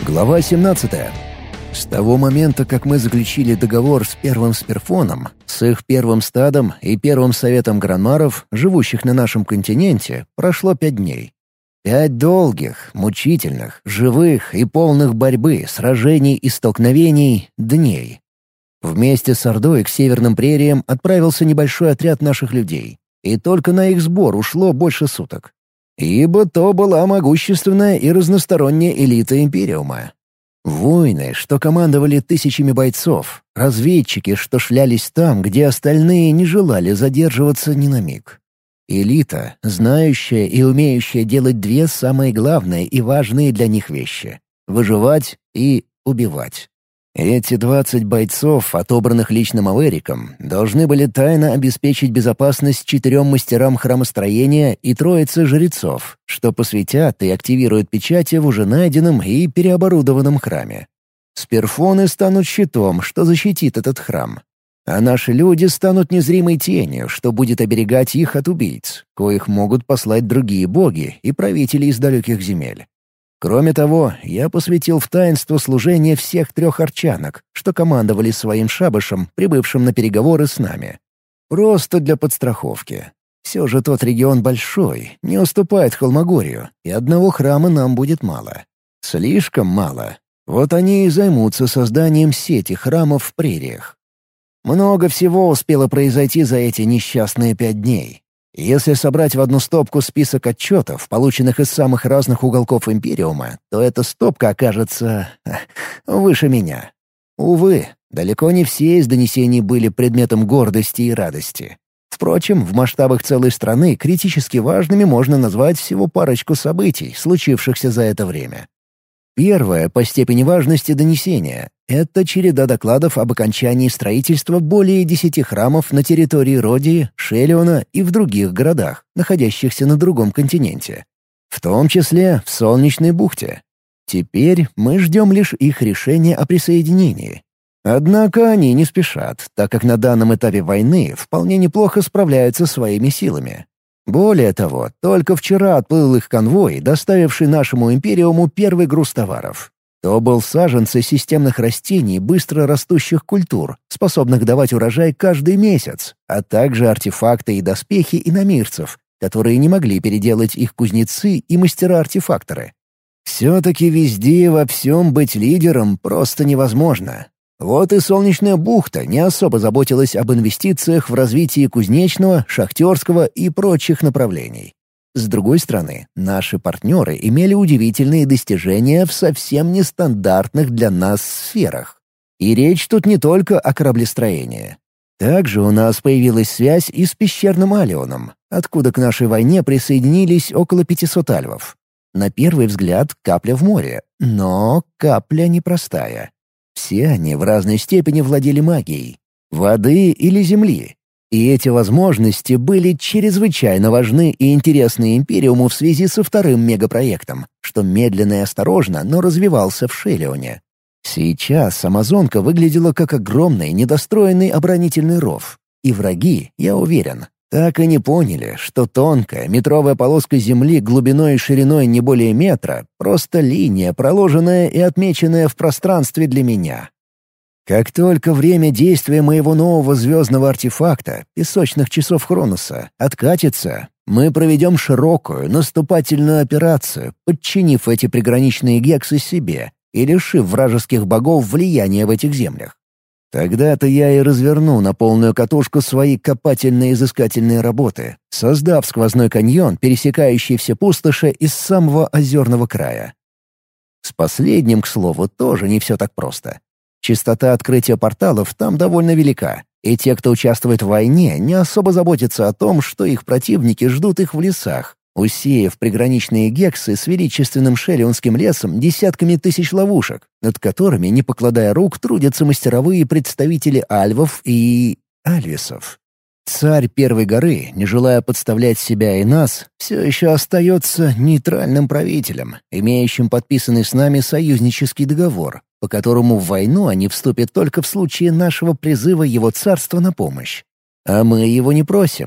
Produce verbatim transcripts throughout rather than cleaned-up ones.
Глава семнадцатая. С того момента, как мы заключили договор с первым Сперфоном, с их первым стадом и первым советом гранмаров, живущих на нашем континенте, прошло пять дней. Пять долгих, мучительных, живых и полных борьбы, сражений и столкновений дней. Вместе с Ордой к северным прериям отправился небольшой отряд наших людей, и только на их сбор ушло больше суток. Ибо то была могущественная и разносторонняя элита Империума. Воины, что командовали тысячами бойцов, разведчики, что шлялись там, где остальные не желали задерживаться ни на миг. Элита, знающая и умеющая делать две самые главные и важные для них вещи — выживать и убивать. Эти двадцать бойцов, отобранных личным Авериком, должны были тайно обеспечить безопасность четырем мастерам храмостроения и троице жрецов, что посвятят и активируют печати в уже найденном и переоборудованном храме. Сперфоны станут щитом, что защитит этот храм. А наши люди станут незримой тенью, что будет оберегать их от убийц, коих могут послать другие боги и правители из далеких земель. Кроме того, я посвятил в таинство служения всех трех арчанок, что командовали своим шабашем, прибывшим на переговоры с нами. Просто для подстраховки. Все же тот регион большой, не уступает Холмогорию, и одного храма нам будет мало. Слишком мало. Вот они и займутся созданием сети храмов в прериях. Много всего успело произойти за эти несчастные пять дней. Если собрать в одну стопку список отчетов, полученных из самых разных уголков Империума, то эта стопка окажется выше меня. Увы, далеко не все из донесений были предметом гордости и радости. Впрочем, в масштабах целой страны критически важными можно назвать всего парочку событий, случившихся за это время. Первое по степени важности донесение — это череда докладов об окончании строительства более десяти храмов на территории Родии, Шелиона и в других городах, находящихся на другом континенте. В том числе в Солнечной бухте. Теперь мы ждем лишь их решения о присоединении. Однако они не спешат, так как на данном этапе войны вполне неплохо справляются своими силами. Более того, только вчера отплыл их конвой, доставивший нашему Империуму первый груз товаров. То был саженцы системных растений быстро растущих культур, способных давать урожай каждый месяц, а также артефакты и доспехи иномирцев, которые не могли переделать их кузнецы и мастера-артефакторы. Все-таки везде и во всем быть лидером просто невозможно. Вот и Солнечная бухта не особо заботилась об инвестициях в развитие кузнечного, шахтерского и прочих направлений. С другой стороны, наши партнеры имели удивительные достижения в совсем нестандартных для нас сферах. И речь тут не только о кораблестроении. Также у нас появилась связь и с пещерным Алионом, откуда к нашей войне присоединились около пятисот альвов. На первый взгляд капля в море, но капля непростая. Все они в разной степени владели магией — воды или земли. И эти возможности были чрезвычайно важны и интересны Империуму в связи со вторым мегапроектом, что медленно и осторожно, но развивался в Шелионе. Сейчас Амазонка выглядела как огромный недостроенный оборонительный ров. И враги, я уверен, так и не поняли, что тонкая метровая полоска земли глубиной и шириной не более метра — просто линия, проложенная и отмеченная в пространстве для меня. Как только время действия моего нового звездного артефакта, песочных часов Хроноса, откатится, мы проведем широкую наступательную операцию, подчинив эти приграничные гексы себе и лишив вражеских богов влияния в этих землях. Тогда-то я и разверну на полную катушку свои копательно-изыскательные работы, создав сквозной каньон, пересекающий все пустоши из самого озерного края. С последним, к слову, тоже не все так просто. Частота открытия порталов там довольно велика, и те, кто участвует в войне, не особо заботятся о том, что их противники ждут их в лесах, усеяв приграничные гексы с величественным шелионским лесом десятками тысяч ловушек, над которыми, не покладая рук, трудятся мастеровые представители альвов и альвисов. Царь Первой горы, не желая подставлять себя и нас, все еще остается нейтральным правителем, имеющим подписанный с нами союзнический договор, по которому в войну они вступят только в случае нашего призыва его царства на помощь. А мы его не просим.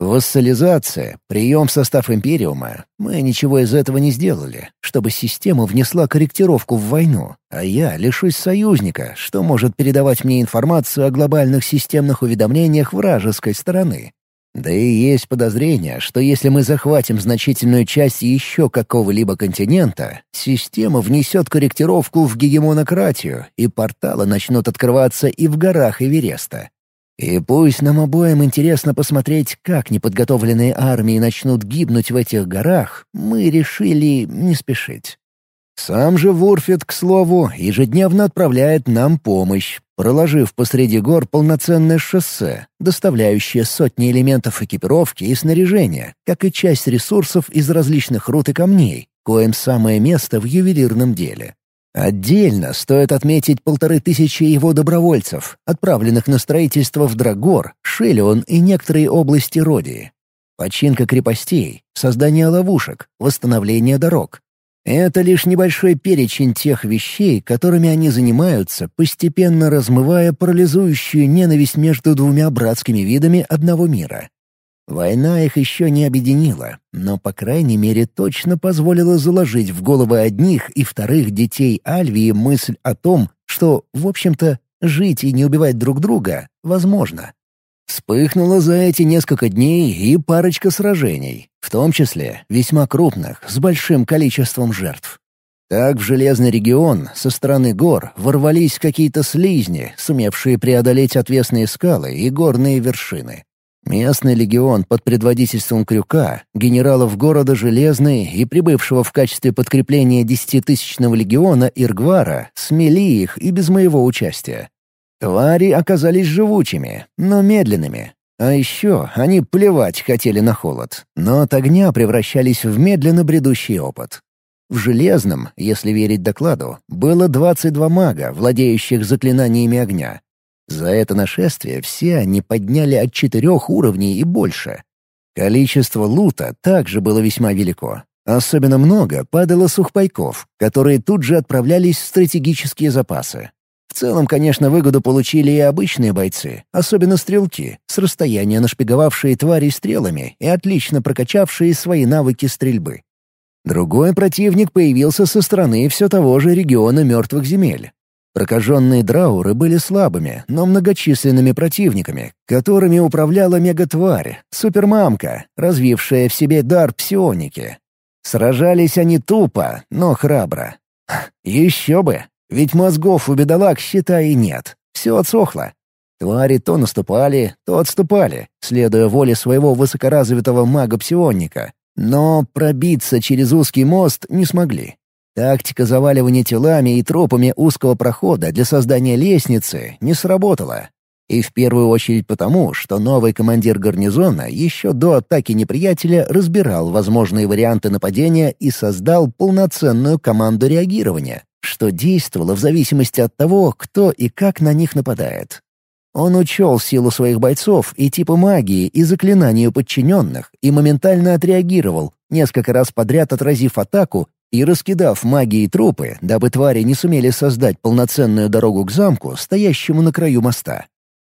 Вассализация, прием в состав Империума. Мы ничего из этого не сделали, чтобы система внесла корректировку в войну, а я лишусь союзника, что может передавать мне информацию о глобальных системных уведомлениях вражеской стороны. Да и есть подозрение, что если мы захватим значительную часть еще какого-либо континента, система внесет корректировку в гегемонократию, и порталы начнут открываться и в горах Эвереста. И пусть нам обоим интересно посмотреть, как неподготовленные армии начнут гибнуть в этих горах, мы решили не спешить. Сам же Вурфит, к слову, ежедневно отправляет нам помощь, проложив посреди гор полноценное шоссе, доставляющее сотни элементов экипировки и снаряжения, как и часть ресурсов из различных руд и камней, коим самое место в ювелирном деле. Отдельно стоит отметить полторы тысячи его добровольцев, отправленных на строительство в Драгор, Шелион и некоторые области Родии. Починка крепостей, создание ловушек, восстановление дорог. Это лишь небольшой перечень тех вещей, которыми они занимаются, постепенно размывая парализующую ненависть между двумя братскими видами одного мира. Война их еще не объединила, но, по крайней мере, точно позволила заложить в головы одних и вторых детей Альвии мысль о том, что, в общем-то, жить и не убивать друг друга возможно. Вспыхнуло за эти несколько дней и парочка сражений, в том числе весьма крупных, с большим количеством жертв. Так в Железный регион со стороны гор ворвались какие-то слизни, сумевшие преодолеть отвесные скалы и горные вершины. Местный легион под предводительством Крюка, генералов города Железный и прибывшего в качестве подкрепления десятитысячного легиона Иргвара смели их и без моего участия. Твари оказались живучими, но медленными. А еще они плевать хотели на холод, но от огня превращались в медленно бредущий опыт. В Железном, если верить докладу, было двадцать два мага, владеющих заклинаниями огня. За это нашествие все они подняли от четырех уровней и больше. Количество лута также было весьма велико. Особенно много падало сухпайков, которые тут же отправлялись в стратегические запасы. В целом, конечно, выгоду получили и обычные бойцы, особенно стрелки, с расстояния нашпиговавшие твари стрелами и отлично прокачавшие свои навыки стрельбы. Другой противник появился со стороны все того же региона мертвых земель. Прокаженные драуры были слабыми, но многочисленными противниками, которыми управляла мегатварь, супермамка, развившая в себе дар псионики. Сражались они тупо, но храбро. Еще бы, ведь мозгов у бедолаг, считай, и нет. Все отсохло. Твари то наступали, то отступали, следуя воле своего высокоразвитого мага-псионника, но пробиться через узкий мост не смогли. Тактика заваливания телами и тропами узкого прохода для создания лестницы не сработала. И в первую очередь потому, что новый командир гарнизона еще до атаки неприятеля разбирал возможные варианты нападения и создал полноценную команду реагирования, что действовало в зависимости от того, кто и как на них нападает. Он учел силу своих бойцов и типы магии и заклинания подчиненных и моментально отреагировал, несколько раз подряд отразив атаку и раскидав магии трупы, дабы твари не сумели создать полноценную дорогу к замку, стоящему на краю моста.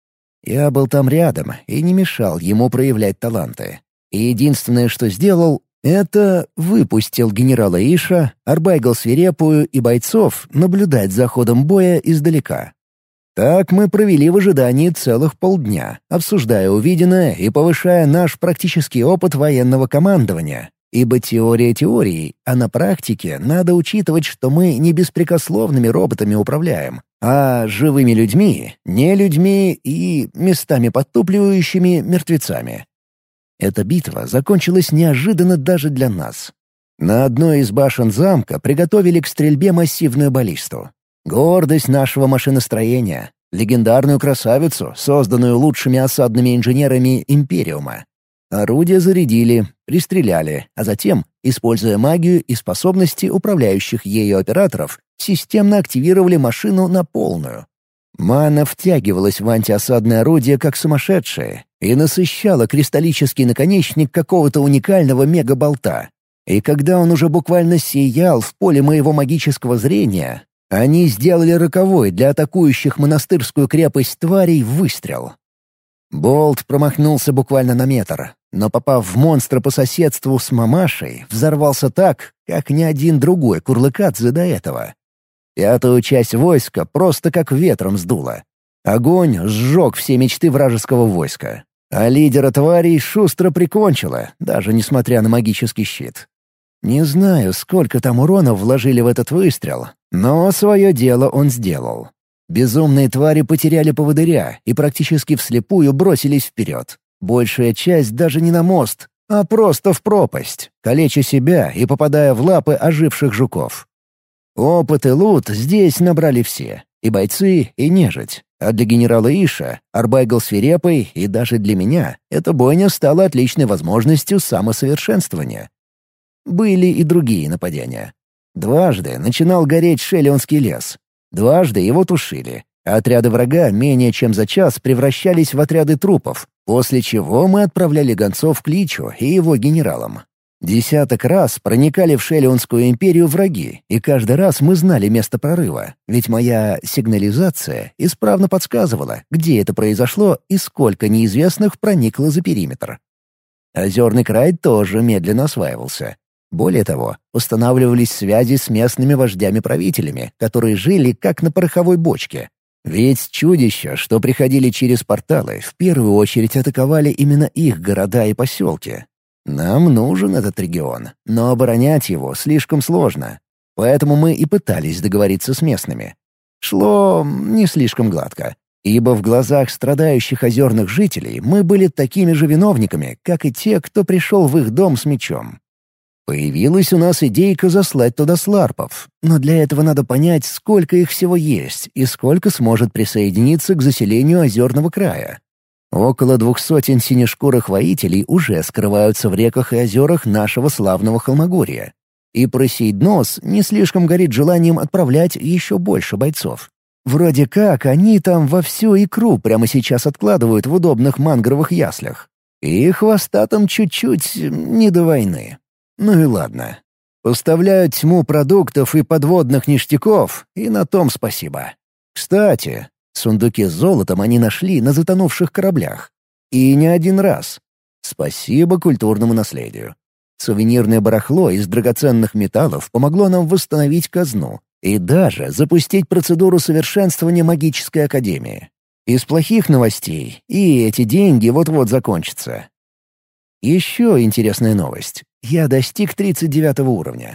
Я был там рядом и не мешал ему проявлять таланты. И единственное, что сделал, это выпустил генерала Иша, Арбайгал Свирепую и бойцов наблюдать за ходом боя издалека. Так мы провели в ожидании целых полдня, обсуждая увиденное и повышая наш практический опыт военного командования. Ибо теория теорией, а на практике надо учитывать, что мы не беспрекословными роботами управляем, а живыми людьми, не людьми и местами подтупливающими мертвецами. Эта битва закончилась неожиданно даже для нас. На одной из башен замка приготовили к стрельбе массивную баллисту. Гордость нашего машиностроения, легендарную красавицу, созданную лучшими осадными инженерами Империума. Орудия зарядили, пристреляли, а затем, используя магию и способности управляющих ею операторов, системно активировали машину на полную. Мана втягивалась в антиосадное орудие как сумасшедшая и насыщала кристаллический наконечник какого-то уникального мегаболта. И когда он уже буквально сиял в поле моего магического зрения, они сделали роковой для атакующих монастырскую крепость тварей выстрел. Болт промахнулся буквально на метр, но, попав в монстра по соседству с мамашей, взорвался так, как ни один другой Курлыкадзе до этого. Пятую часть войска просто как ветром сдуло. Огонь сжег все мечты вражеского войска, а лидера тварей шустро прикончило, даже несмотря на магический щит. Не знаю, сколько там урона вложили в этот выстрел, но свое дело он сделал. Безумные твари потеряли поводыря и практически вслепую бросились вперед. Большая часть даже не на мост, а просто в пропасть, калеча себя и попадая в лапы оживших жуков. Опыт и лут здесь набрали все — и бойцы, и нежить. А для генерала Иша, Арбайгл свирепый, и даже для меня эта бойня стала отличной возможностью самосовершенствования. Были и другие нападения. Дважды начинал гореть Шелионский лес. Дважды его тушили, а отряды врага менее чем за час превращались в отряды трупов, после чего мы отправляли гонцов к Личу и его генералам. Десяток раз проникали в Шелионскую империю враги, и каждый раз мы знали место прорыва, ведь моя сигнализация исправно подсказывала, где это произошло и сколько неизвестных проникло за периметр. Озерный край тоже медленно осваивался. Более того, устанавливались связи с местными вождями-правителями, которые жили как на пороховой бочке. Ведь чудища, что приходили через порталы, в первую очередь атаковали именно их города и поселки. Нам нужен этот регион, но оборонять его слишком сложно. Поэтому мы и пытались договориться с местными. Шло не слишком гладко, ибо в глазах страдающих озерных жителей мы были такими же виновниками, как и те, кто пришел в их дом с мечом. Появилась у нас идейка заслать туда сларпов, но для этого надо понять, сколько их всего есть и сколько сможет присоединиться к заселению озерного края. Около двух сотен синешкурых воителей уже скрываются в реках и озерах нашего славного Холмогорья. И Просейднос не слишком горит желанием отправлять еще больше бойцов. Вроде как они там во всю икру прямо сейчас откладывают в удобных мангровых яслях. И хвостатым чуть-чуть не до войны. Ну и ладно. Поставляют тьму продуктов и подводных ништяков, и на том спасибо. Кстати, сундуки с золотом они нашли на затонувших кораблях. И не один раз. Спасибо культурному наследию. Сувенирное барахло из драгоценных металлов помогло нам восстановить казну и даже запустить процедуру совершенствования магической академии. Из плохих новостей и эти деньги вот-вот закончатся. Еще интересная новость. Я достиг тридцать девятого уровня.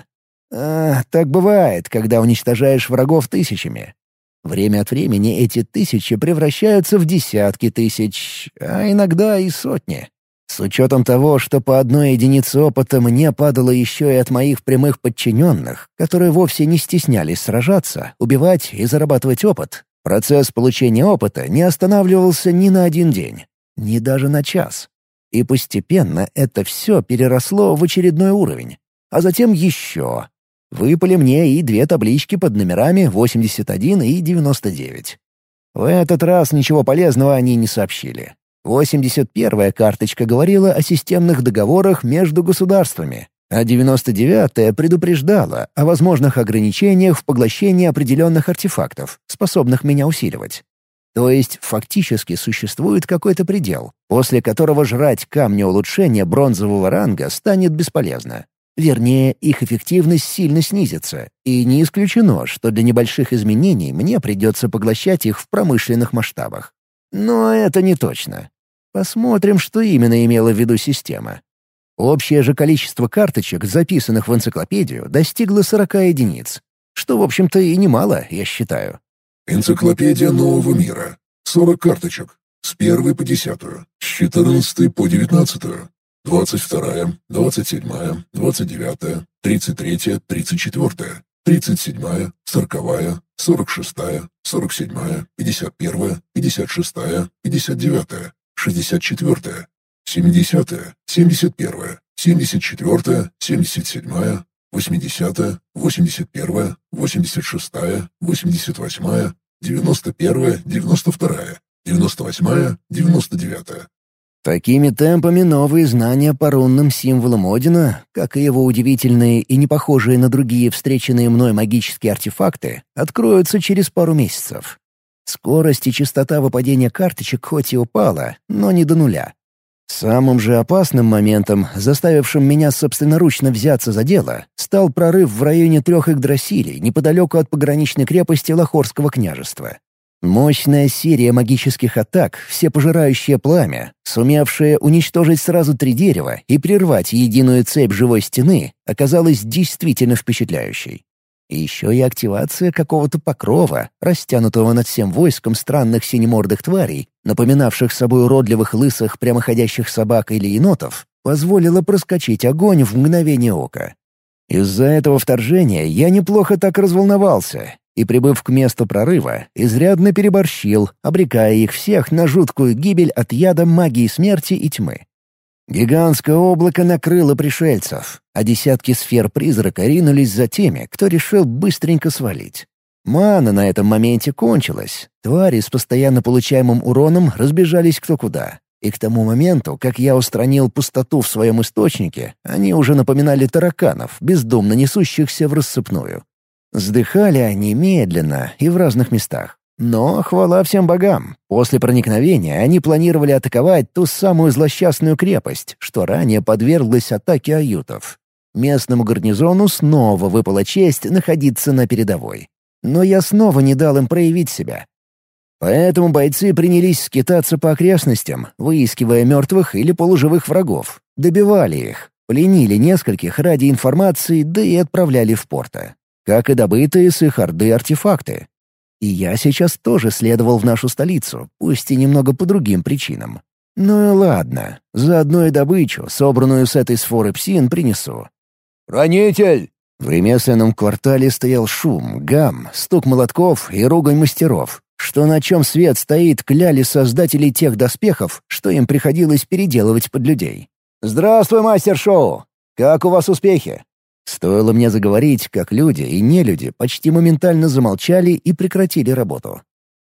А, так бывает, когда уничтожаешь врагов тысячами. Время от времени эти тысячи превращаются в десятки тысяч, а иногда и сотни. С учетом того, что по одной единице опыта мне падало еще и от моих прямых подчиненных, которые вовсе не стеснялись сражаться, убивать и зарабатывать опыт, процесс получения опыта не останавливался ни на один день, ни даже на час. И постепенно это все переросло в очередной уровень. А затем еще. Выпали мне и две таблички под номерами восемьдесят один и девяносто девять. В этот раз ничего полезного они не сообщили. восемьдесят первая карточка говорила о системных договорах между государствами, а девяносто девятая предупреждала о возможных ограничениях в поглощении определенных артефактов, способных меня усиливать. То есть фактически существует какой-то предел, после которого жрать камни улучшения бронзового ранга станет бесполезно. Вернее, их эффективность сильно снизится, и не исключено, что для небольших изменений мне придется поглощать их в промышленных масштабах. Но это не точно. Посмотрим, что именно имела в виду система. Общее же количество карточек, записанных в энциклопедию, достигло сорока единиц. Что, в общем-то, и немало, я считаю. Энциклопедия нового мира. сорок карточек. С первой по десятую. С четырнадцатой по девятнадцатую. двадцать вторая, двадцать седьмая, двадцать девятая, тридцать третья, тридцать четвёртая, тридцать седьмая, сороковая, сорок шестая, сорок седьмая, пятьдесят первая, пятьдесят шестая, пятьдесят девятая, шестьдесят четвёртая, семидесятая, семьдесят первая, семьдесят четвёртая, семьдесят седьмая, восьмидесятая, восемьдесят первая, восемьдесят шестая, восемьдесят восьмая, девяносто первая, девяносто вторая, девяносто восьмая, девяносто девятая. Такими темпами новые знания по рунным символам Одина, как и его удивительные и не похожие на другие встреченные мной магические артефакты, откроются через пару месяцев. Скорость и частота выпадения карточек хоть и упала, но не до нуля. Самым же опасным моментом, заставившим меня собственноручно взяться за дело, стал прорыв в районе трех Игдрасилей неподалеку от пограничной крепости Лахорского княжества. Мощная серия магических атак, всепожирающее пламя, сумевшее уничтожить сразу три дерева и прервать единую цепь живой стены, оказалась действительно впечатляющей. И еще и активация какого-то покрова, растянутого над всем войском странных синемордых тварей, напоминавших собой уродливых лысых прямоходящих собак или енотов, позволила проскочить огонь в мгновение ока. Из-за этого вторжения я неплохо так разволновался и, прибыв к месту прорыва, изрядно переборщил, обрекая их всех на жуткую гибель от яда магии смерти и тьмы. Гигантское облако накрыло пришельцев, а десятки сфер призрака ринулись за теми, кто решил быстренько свалить. Мана на этом моменте кончилась, твари с постоянно получаемым уроном разбежались кто куда. И к тому моменту, как я устранил пустоту в своем источнике, они уже напоминали тараканов, бездумно несущихся в рассыпную. Вздыхали они медленно и в разных местах. Но, хвала всем богам, после проникновения они планировали атаковать ту самую злосчастную крепость, что ранее подверглась атаке аютов. Местному гарнизону снова выпала честь находиться на передовой. Но я снова не дал им проявить себя. Поэтому бойцы принялись скитаться по окрестностям, выискивая мертвых или полуживых врагов, добивали их, пленили нескольких ради информации, да и отправляли в порто. Как и добытые с их орды артефакты. И я сейчас тоже следовал в нашу столицу, пусть и немного по другим причинам. Ну и ладно, заодно и добычу, собранную с этой сфоры псин, принесу. «Хранитель!» В ремесленном квартале стоял шум, гам, стук молотков и ругань мастеров, что на чем свет стоит кляли создателей тех доспехов, что им приходилось переделывать под людей. «Здравствуй, мастер-шоу! Как у вас успехи?» Стоило мне заговорить, как люди и нелюди почти моментально замолчали и прекратили работу.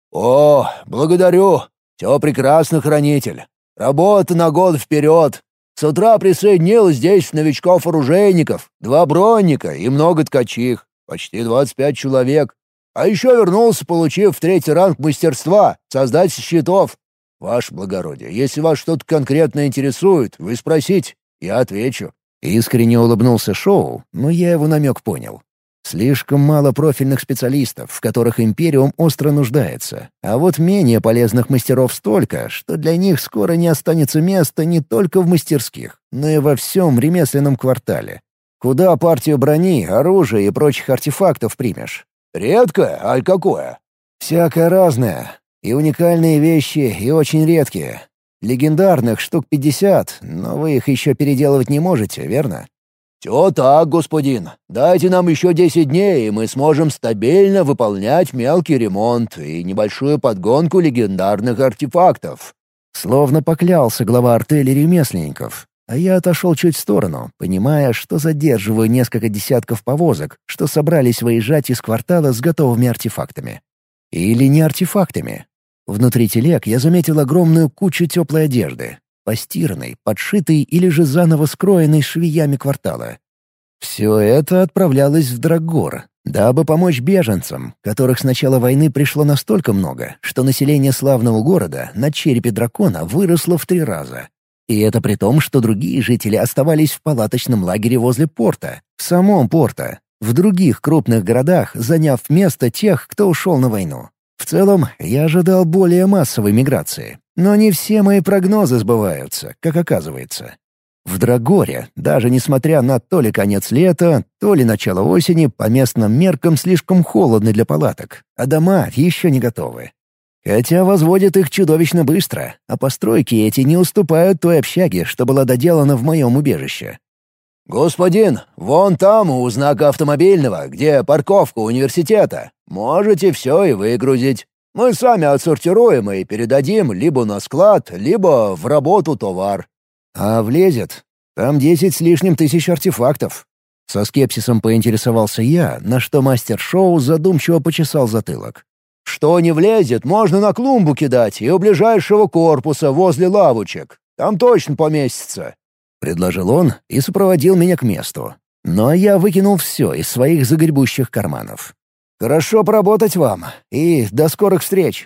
«О, благодарю! Все прекрасно, хранитель! Работа на год вперед! С утра присоединилось десять новичков-оружейников, два бронника и много ткачих, почти двадцать пять человек. А еще вернулся, получив третий ранг мастерства, создатель щитов. Ваше благородие, если вас что-то конкретно интересует, вы спросите, я отвечу». Искренне улыбнулся Шоу, но я его намек понял. Слишком мало профильных специалистов, в которых Империум остро нуждается, а вот менее полезных мастеров столько, что для них скоро не останется места не только в мастерских, но и во всем ремесленном квартале. Куда партию брони, оружия и прочих артефактов примешь? «Редкое, аль какое?» «Всякое разное. И уникальные вещи, и очень редкие. Легендарных штук пятьдесят, но вы их еще переделывать не можете, верно?» «Все так, господин. Дайте нам еще десять дней, и мы сможем стабильно выполнять мелкий ремонт и небольшую подгонку легендарных артефактов». Словно поклялся глава артели ремесленников, а я отошел чуть в сторону, понимая, что задерживаю несколько десятков повозок, что собрались выезжать из квартала с готовыми артефактами. Или не артефактами. Внутри телег я заметил огромную кучу теплой одежды, постиранной, подшитой или же заново скроенной швеями квартала. Все это отправлялось в Драггор, дабы помочь беженцам, которых с начала войны пришло настолько много, что население славного города на черепе дракона выросло в три раза. И это при том, что другие жители оставались в палаточном лагере возле порта, в самом порта, в других крупных городах, заняв место тех, кто ушел на войну. В целом, я ожидал более массовой миграции, но не все мои прогнозы сбываются, как оказывается. В Драгоре, даже несмотря на то ли конец лета, то ли начало осени, по местным меркам слишком холодно для палаток, а дома еще не готовы. Хотя возводят их чудовищно быстро, а постройки эти не уступают той общаге, что была доделана в моем убежище. «Господин, вон там, у знака автомобильного, где парковка университета. Можете все и выгрузить. Мы сами отсортируем и передадим либо на склад, либо в работу товар». «А влезет? Там десять с лишним тысяч артефактов». Со скепсисом поинтересовался я, на что мастер-шоу задумчиво почесал затылок. «Что не влезет, можно на клумбу кидать и у ближайшего корпуса возле лавочек. Там точно поместится». — предложил он и сопроводил меня к месту. Но я выкинул все из своих загребущих карманов. «Хорошо поработать вам, и до скорых встреч!»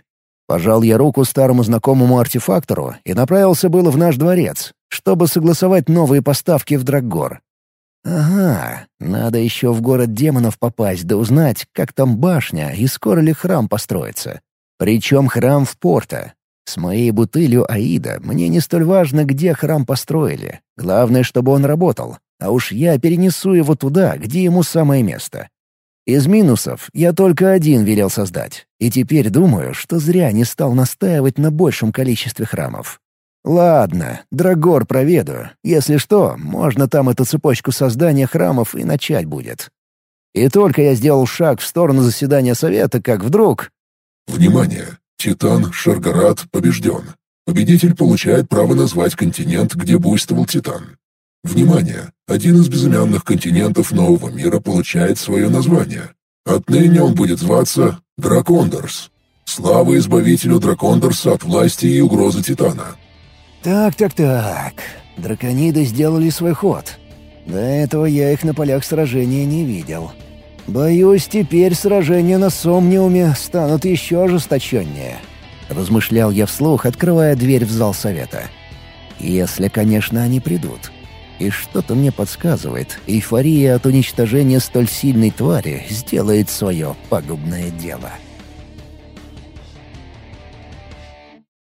Пожал я руку старому знакомому артефактору и направился было в наш дворец, чтобы согласовать новые поставки в Дракгор. Ага, надо еще в город демонов попасть да узнать, как там башня и скоро ли храм построится. Причем храм в Порто. С моей бутылью Аида мне не столь важно, где храм построили. Главное, чтобы он работал. А уж я перенесу его туда, где ему самое место. Из минусов я только один велел создать. И теперь думаю, что зря не стал настаивать на большем количестве храмов. Ладно, Дракгор проведу. Если что, можно там эту цепочку создания храмов и начать будет. И только я сделал шаг в сторону заседания совета, как вдруг... Внимание! Титан Шаргарат побежден. Победитель получает право назвать континент, где буйствовал Титан. Внимание! Один из безымянных континентов нового мира получает свое название. Отныне он будет зваться Дракондорс. Слава избавителю Дракондорса от власти и угрозы Титана. Так-так-так. Дракониды сделали свой ход. До этого я их на полях сражения не видел. Боюсь, теперь сражения на Сомниуме станут еще ожесточеннее. Размышлял я вслух, открывая дверь в зал совета. Если, конечно, они придут. И что-то мне подсказывает, эйфория от уничтожения столь сильной твари сделает свое пагубное дело.